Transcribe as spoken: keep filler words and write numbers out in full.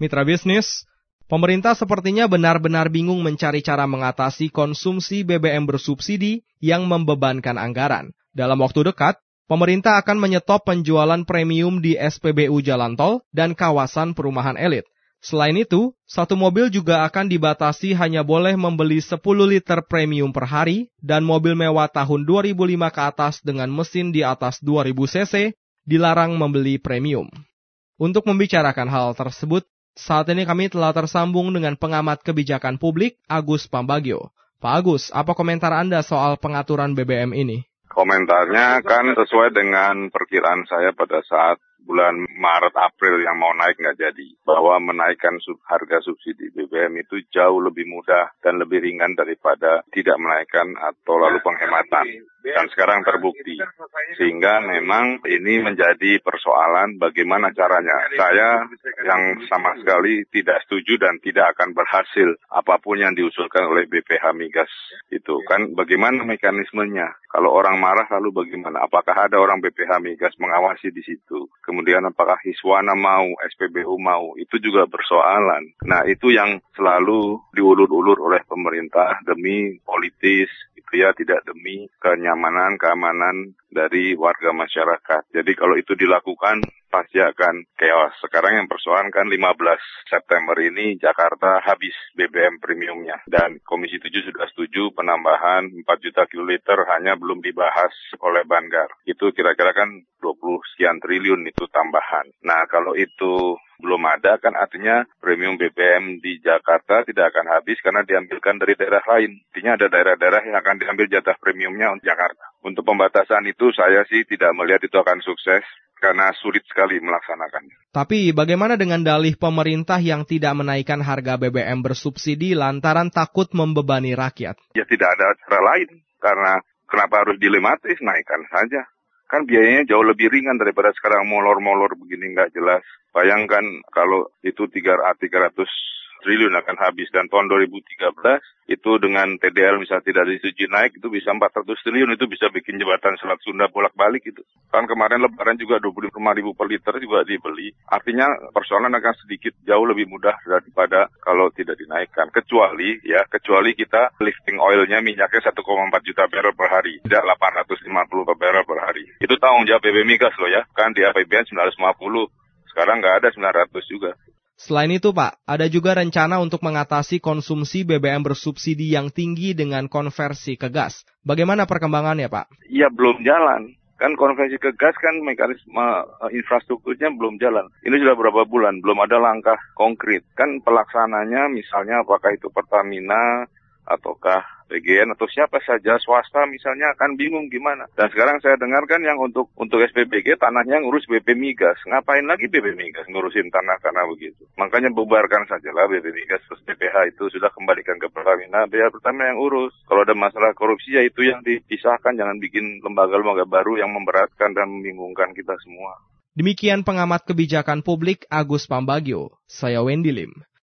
Mitra bisnis, pemerintah sepertinya benar-benar bingung mencari cara mengatasi konsumsi B B M bersubsidi yang membebankan anggaran. Dalam waktu dekat, pemerintah akan menyetop penjualan premium di S P B U Jalan Tol dan kawasan perumahan elit. Selain itu, satu mobil juga akan dibatasi hanya boleh membeli sepuluh liter premium per hari dan mobil mewah tahun dua ribu lima ke atas dengan mesin di atas dua ribu cc dilarang membeli premium. Untuk membicarakan hal tersebut, saat ini kami telah tersambung dengan pengamat kebijakan publik Agus Pambagio. Pak Agus, apa komentar Anda soal pengaturan B B M ini? Komentarnya kan sesuai dengan perkiraan saya pada saat bulan Maret April yang mau naik nggak jadi. Bahwa menaikkan sub, harga subsidi B B M itu jauh lebih mudah dan lebih ringan daripada tidak menaikkan atau lalu penghematan. Dan sekarang terbukti. Sehingga memang ini menjadi persoalan bagaimana caranya. Saya yang sama sekali tidak setuju dan tidak akan berhasil apapun yang diusulkan oleh B P H Migas. Itu kan bagaimana mekanismenya. Kalau orang marah lalu bagaimana? Apakah ada orang B P H Migas mengawasi di situ? Kemudian apakah Hiswana mau, S P B U mau? Itu juga persoalan. Nah itu yang selalu diulur-ulur oleh pemerintah demi politis. Ya tidak demi kenyamanan, keamanan dari warga masyarakat. Jadi kalau itu dilakukan pasti akan chaos. Sekarang yang persoalan kan lima belas September ini Jakarta habis B B M premiumnya. Dan Komisi tujuh sudah setuju penambahan empat juta kiloliter hanya belum dibahas oleh Banggar. Itu kira-kira kan dua puluh sekian triliun itu tambahan. Nah kalau itu belum ada kan artinya premium B B M di Jakarta tidak akan habis karena diambilkan dari daerah lain. Artinya ada daerah-daerah yang akan diambil jatah premiumnya untuk Jakarta. Untuk pembatasan itu saya sih tidak melihat itu akan sukses karena sulit sekali melaksanakannya. Tapi bagaimana dengan dalih pemerintah yang tidak menaikkan harga B B M bersubsidi lantaran takut membebani rakyat? Ya tidak ada cara lain karena kenapa harus dilematis, naikkan saja. Kan biayanya jauh lebih ringan daripada sekarang molor-molor begini nggak jelas. Bayangkan kalau itu tiga ratus triliun akan habis dan tahun dua ribu tiga belas itu dengan T D L misalnya tidak disetujui naik itu bisa empat ratus triliun, itu bisa bikin jembatan Selat Sunda bolak-balik itu. Kan kemarin lebaran juga dua puluh lima ribu per liter juga dibeli. Artinya persoalan akan sedikit jauh lebih mudah daripada kalau tidak dinaikkan. Kecuali ya, kecuali kita lifting oilnya minyaknya satu koma empat juta barrel per hari, tidak delapan ratus lima puluh per barrel per hari. Itu tanggung jawab B B Migas loh ya. Kan di A P B N sembilan ratus lima puluh. Sekarang nggak ada sembilan ratus juga. Selain itu Pak, ada juga rencana untuk mengatasi konsumsi B B M bersubsidi yang tinggi dengan konversi ke gas. Bagaimana perkembangannya Pak? Iya belum jalan. Kan konversi ke gas kan mekanisme uh, infrastrukturnya belum jalan. Ini sudah berapa bulan, belum ada langkah konkret. Kan pelaksananya misalnya apakah itu Pertamina ataukah P G N atau siapa saja swasta misalnya akan bingung gimana. Dan sekarang saya dengar kan yang untuk untuk S P B G tanahnya ngurus B P Migas. Ngapain lagi B P Migas ngurusin tanah karena begitu. Makanya bubarkan sajalah B P Migas terus B P H itu sudah kembalikan ke Pertamina, biar Pertamina yang urus. Kalau ada masalah korupsi ya itu yang dipisahkan, jangan bikin lembaga-lembaga baru yang memberatkan dan membingungkan kita semua. Demikian pengamat kebijakan publik Agus Pambagio. Saya Wendy Lim.